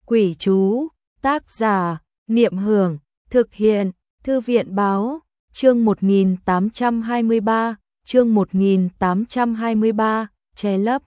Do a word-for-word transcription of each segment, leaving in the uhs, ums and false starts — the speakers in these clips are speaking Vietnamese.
Quỷ chú, tác giả, Niệm Hưởng, thực hiện, Thư viện Báo, chương một nghìn tám trăm hai mươi ba, chương một nghìn tám trăm hai mươi ba, che lấp.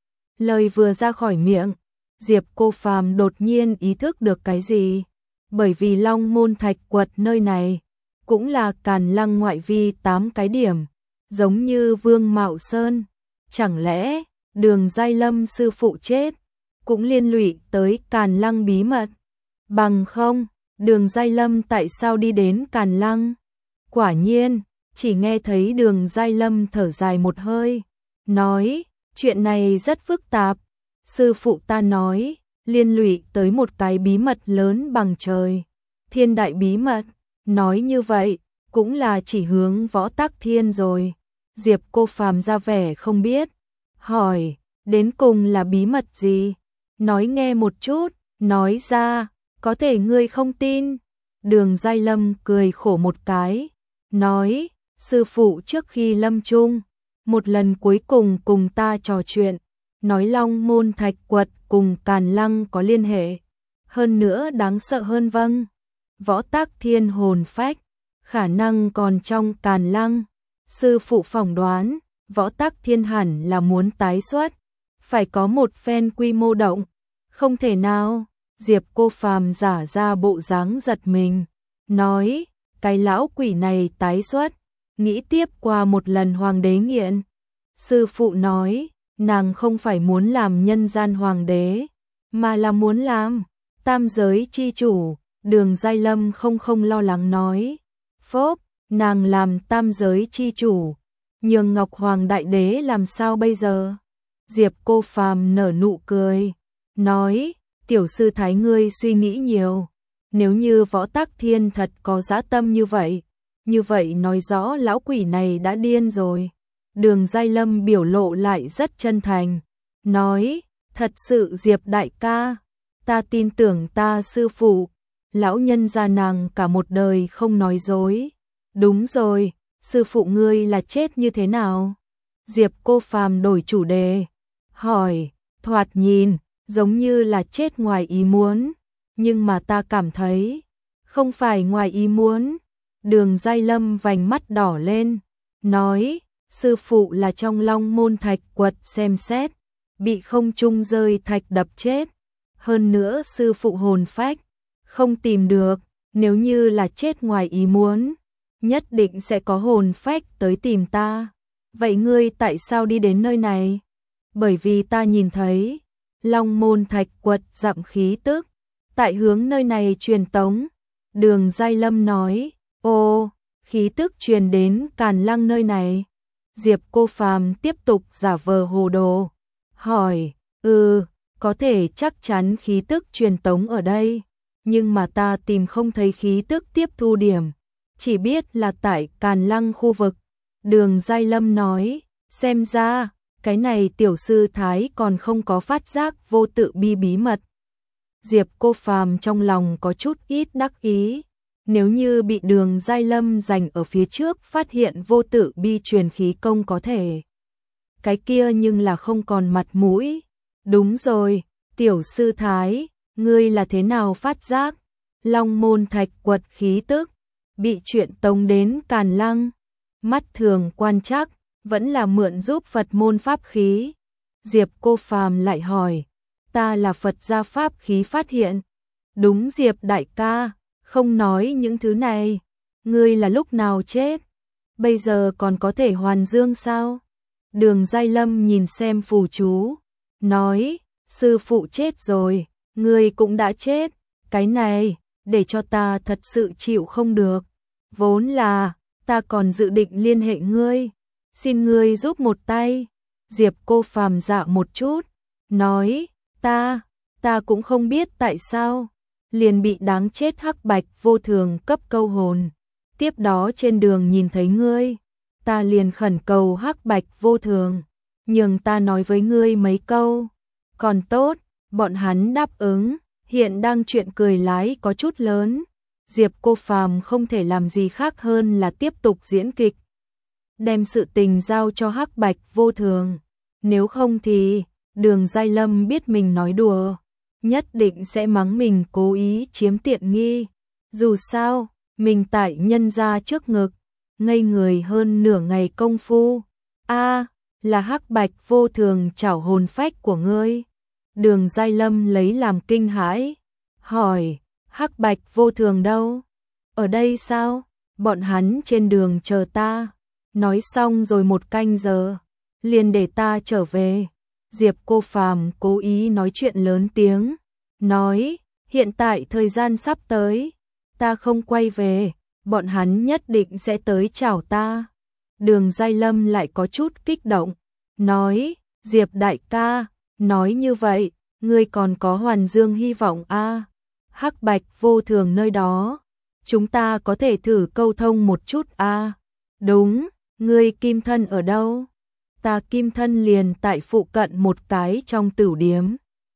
Lời vừa ra khỏi miệng, Diệp Cô Phàm đột nhiên ý thức được cái gì, bởi vì Long Môn Thạch Quật nơi này cũng là Càn Lăng ngoại vi tám cái điểm, giống như Vương Mạo Sơn, chẳng lẽ Đường Giai Lâm sư phụ chết cũng liên lụy tới Càn Lăng bí mật? Bằng không, Đường Giai Lâm tại sao đi đến Càn Lăng? Quả nhiên, chỉ nghe thấy Đường Giai Lâm thở dài một hơi, nói, chuyện này rất phức tạp, sư phụ ta nói, liên lụy tới một cái bí mật lớn bằng trời, thiên đại bí mật, nói như vậy, cũng là chỉ hướng Võ Tắc Thiên rồi. Diệp Cô Phàm ra vẻ không biết, hỏi, đến cùng là bí mật gì? Nói nghe một chút, nói ra, có thể ngươi không tin. Đường Giai Lâm cười khổ một cái, nói, sư phụ trước khi lâm chung, một lần cuối cùng cùng ta trò chuyện, nói Long Môn Thạch Quật cùng Càn Lăng có liên hệ, hơn nữa đáng sợ hơn vâng. Võ Tắc Thiên hồn phách, khả năng còn trong Càn Lăng. Sư phụ phỏng đoán, Võ Tắc Thiên hẳn là muốn tái xuất, phải có một phen quy mô động, không thể nào. Diệp Cô Phàm giả ra bộ dáng giật mình, nói, cái lão quỷ này tái xuất, nghĩ tiếp qua một lần hoàng đế nghiện. Sư phụ nói, nàng không phải muốn làm nhân gian hoàng đế, mà là muốn làm tam giới chi chủ. Đường Giai Lâm không không lo lắng nói, phốp, nàng làm tam giới chi chủ, nhường Ngọc Hoàng Đại Đế làm sao bây giờ? Diệp Cô Phàm nở nụ cười, nói, tiểu sư thái ngươi suy nghĩ nhiều, nếu như Võ Tắc Thiên thật có dã tâm như vậy, như vậy nói rõ lão quỷ này đã điên rồi. Đường Giai Lâm biểu lộ lại rất chân thành, nói, thật sự Diệp đại ca, ta tin tưởng ta sư phụ, lão nhân gia nàng cả một đời không nói dối. Đúng rồi, sư phụ ngươi là chết như thế nào? Diệp Cô Phàm đổi chủ đề, hỏi, thoạt nhìn, giống như là chết ngoài ý muốn, nhưng mà ta cảm thấy, không phải ngoài ý muốn. Đường Giai Lâm vành mắt đỏ lên, nói, sư phụ là trong Long Môn Thạch Quật xem xét, bị không trung rơi thạch đập chết, hơn nữa sư phụ hồn phách không tìm được, nếu như là chết ngoài ý muốn, nhất định sẽ có hồn phách tới tìm ta. Vậy ngươi tại sao đi đến nơi này? Bởi vì ta nhìn thấy Long Môn Thạch Quật dặm khí tức, tại hướng nơi này truyền tống. Đường Giai Lâm nói, ô, khí tức truyền đến Càn Lăng nơi này. Diệp Cô Phàm tiếp tục giả vờ hồ đồ, hỏi, ừ, có thể chắc chắn khí tức truyền tống ở đây, nhưng mà ta tìm không thấy khí tức tiếp thu điểm, chỉ biết là tại Càn Lăng khu vực. Đường Giai Lâm nói, xem ra, cái này tiểu sư thái còn không có phát giác vô tự bi bí mật. Diệp Cô Phàm trong lòng có chút ít đắc ý, nếu như bị Đường Giai Lâm giành ở phía trước phát hiện vô tự bi truyền khí công có thể, cái kia nhưng là không còn mặt mũi. Đúng rồi, tiểu sư thái, ngươi là thế nào phát giác Long Môn Thạch Quật khí tức bị chuyện tống đến Càn Lăng? Mắt thường quan trắc, vẫn là mượn giúp Phật môn pháp khí. Diệp Cô Phàm lại hỏi, ta là Phật gia pháp khí phát hiện. Đúng Diệp đại ca, không nói những thứ này, ngươi là lúc nào chết? Bây giờ còn có thể hoàn dương sao? Đường Giai Lâm nhìn xem phù chú, nói, sư phụ chết rồi, ngươi cũng đã chết, cái này, để cho ta thật sự chịu không được. Vốn là, ta còn dự định liên hệ ngươi, xin ngươi giúp một tay. Diệp Cô Phàm dạ một chút, nói, ta, ta cũng không biết tại sao, liền bị đáng chết Hắc Bạch vô thường cấp câu hồn. Tiếp đó trên đường nhìn thấy ngươi, ta liền khẩn cầu Hắc Bạch vô thường, nhường ta nói với ngươi mấy câu. Còn tốt, bọn hắn đáp ứng, hiện đang chuyện cười lái có chút lớn. Diệp Cô Phàm không thể làm gì khác hơn là tiếp tục diễn kịch, đem sự tình giao cho Hắc Bạch vô thường, nếu không thì Đường Giai Lâm biết mình nói đùa, nhất định sẽ mắng mình cố ý chiếm tiện nghi. Dù sao, mình tại nhân gia trước ngực, ngây người hơn nửa ngày công phu. A, là Hắc Bạch Vô Thường trảo hồn phách của ngươi. Đường Giai Lâm lấy làm kinh hãi, hỏi, Hắc Bạch Vô Thường đâu? Ở đây sao? Bọn hắn trên đường chờ ta. Nói xong rồi một canh giờ, liền để ta trở về. Diệp Cô Phàm cố ý nói chuyện lớn tiếng, nói, hiện tại thời gian sắp tới, ta không quay về, bọn hắn nhất định sẽ tới chào ta. Đường Giai Lâm lại có chút kích động, nói, Diệp đại ca, nói như vậy, ngươi còn có hoàn dương hy vọng a. À? Hắc Bạch Vô Thường nơi đó, chúng ta có thể thử câu thông một chút a. À? Đúng, ngươi kim thân ở đâu? Ta kim thân liền tại phụ cận một cái trong tửu điếm.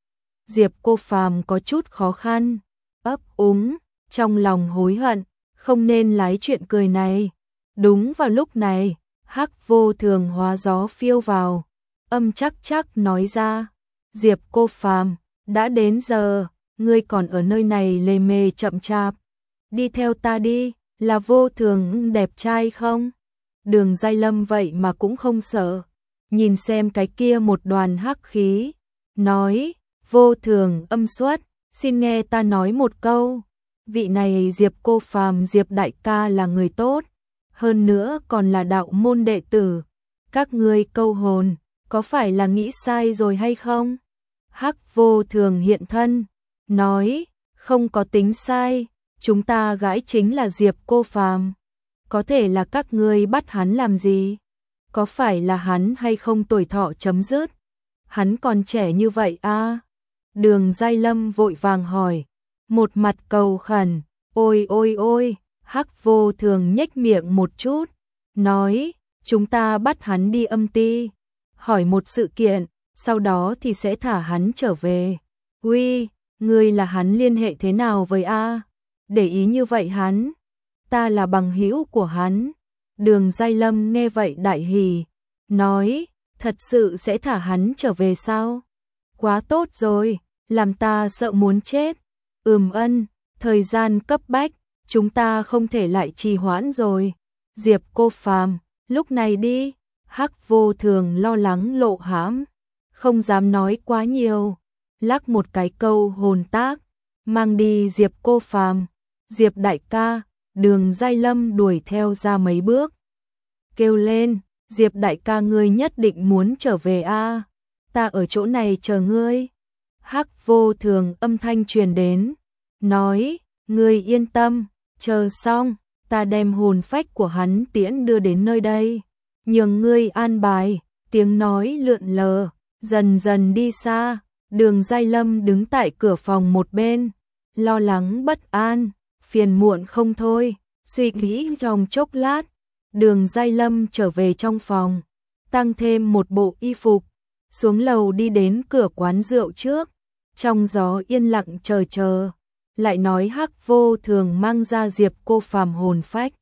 Diệp Cô Phàm có chút khó khăn, ấp úng, trong lòng hối hận, không nên lái chuyện cười này. Đúng vào lúc này, Hắc Vô Thường hóa gió phiêu vào, âm chắc chắc nói ra, Diệp Cô Phàm, đã đến giờ, ngươi còn ở nơi này lề mề chậm chạp, đi theo ta đi, là Vô Thường đẹp trai không? Đường Giai Lâm vậy mà cũng không sợ, nhìn xem cái kia một đoàn hắc khí, nói, Vô Thường âm xuất, xin nghe ta nói một câu, vị này Diệp Cô Phàm Diệp đại ca là người tốt, hơn nữa còn là đạo môn đệ tử, các ngươi câu hồn, có phải là nghĩ sai rồi hay không? Hắc Vô Thường hiện thân, nói, không có tính sai, chúng ta gái chính là Diệp Cô Phàm, có thể là các ngươi bắt hắn làm gì? Có phải là hắn hay không tuổi thọ chấm dứt? Hắn còn trẻ như vậy a? À? Đường Giai Lâm vội vàng hỏi, một mặt cầu khẩn, ôi ôi ôi, Hắc Vô Thường nhếch miệng một chút, nói, chúng ta bắt hắn đi âm ti, hỏi một sự kiện, sau đó thì sẽ thả hắn trở về. Uy, ngươi là hắn liên hệ thế nào với A? Để ý như vậy hắn, ta là bằng hữu của hắn. Đường Giai Lâm nghe vậy đại hỉ, nói, thật sự sẽ thả hắn trở về sao? Quá tốt rồi, làm ta sợ muốn chết. Ừm ân, thời gian cấp bách, chúng ta không thể lại trì hoãn rồi. Diệp Cô Phàm, lúc này đi. Hắc Vô Thường lo lắng lộ hãm, không dám nói quá nhiều, lắc một cái câu hồn tác, mang đi Diệp Cô Phàm. Diệp đại ca, Đường Giai Lâm đuổi theo ra mấy bước, kêu lên, Diệp đại ca ngươi nhất định muốn trở về a? À? Ta ở chỗ này chờ ngươi. Hắc Vô Thường âm thanh truyền đến, nói, ngươi yên tâm, chờ xong, ta đem hồn phách của hắn tiễn đưa đến nơi đây, nhường ngươi an bài. Tiếng nói lượn lờ, dần dần đi xa. Đường Giai Lâm đứng tại cửa phòng một bên, lo lắng bất an, phiền muộn không thôi, suy nghĩ trong chốc lát. Đường Giai Lâm trở về trong phòng, tăng thêm một bộ y phục, xuống lầu đi đến cửa quán rượu trước, trong gió yên lặng chờ chờ, lại nói Hắc Vô Thường mang ra Diệp Cô Phàm hồn phách.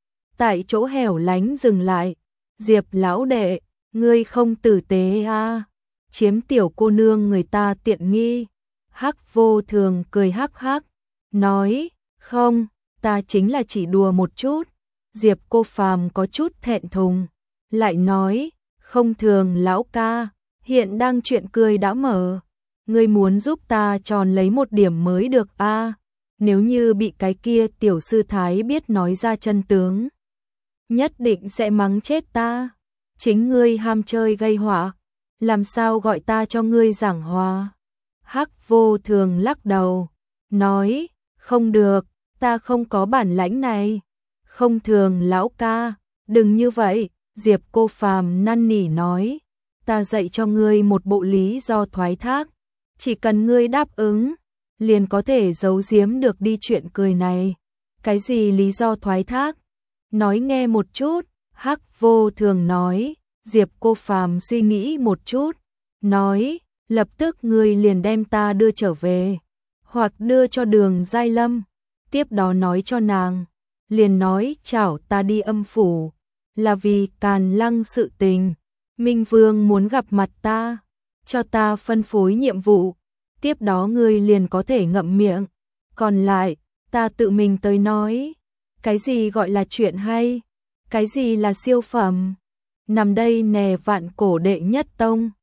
Tại chỗ hẻo lánh dừng lại, Diệp lão đệ, ngươi không tử tế a, à? Chiếm tiểu cô nương người ta tiện nghi. Hắc Vô Thường cười hắc hắc, nói, không, ta chính là chỉ đùa một chút. Diệp Cô Phàm có chút thẹn thùng, lại nói, không Thường lão ca, hiện đang chuyện cười đã mở, ngươi muốn giúp ta tròn lấy một điểm mới được a? À? Nếu như bị cái kia tiểu sư thái biết nói ra chân tướng, nhất định sẽ mắng chết ta. Chính ngươi ham chơi gây họa, làm sao gọi ta cho ngươi giảng hòa? Hắc Vô Thường lắc đầu, nói, không được, ta không có bản lãnh này. Không Thường lão ca, đừng như vậy. Diệp Cô Phàm năn nỉ nói, ta dạy cho ngươi một bộ lý do thoái thác, chỉ cần ngươi đáp ứng, liền có thể giấu giếm được đi chuyện cười này. Cái gì lý do thoái thác? Nói nghe một chút. Hắc Vô Thường nói. Diệp Cô Phàm suy nghĩ một chút, nói, lập tức ngươi liền đem ta đưa trở về, hoặc đưa cho Đường Giai Lâm, tiếp đó nói cho nàng, liền nói chảo ta đi âm phủ, là vì Càn Lăng sự tình, Minh Vương muốn gặp mặt ta, cho ta phân phối nhiệm vụ, tiếp đó ngươi liền có thể ngậm miệng. Còn lại, ta tự mình tới nói. Cái gì gọi là chuyện hay? Cái gì là siêu phẩm? Nằm đây nè vạn cổ đệ nhất tông.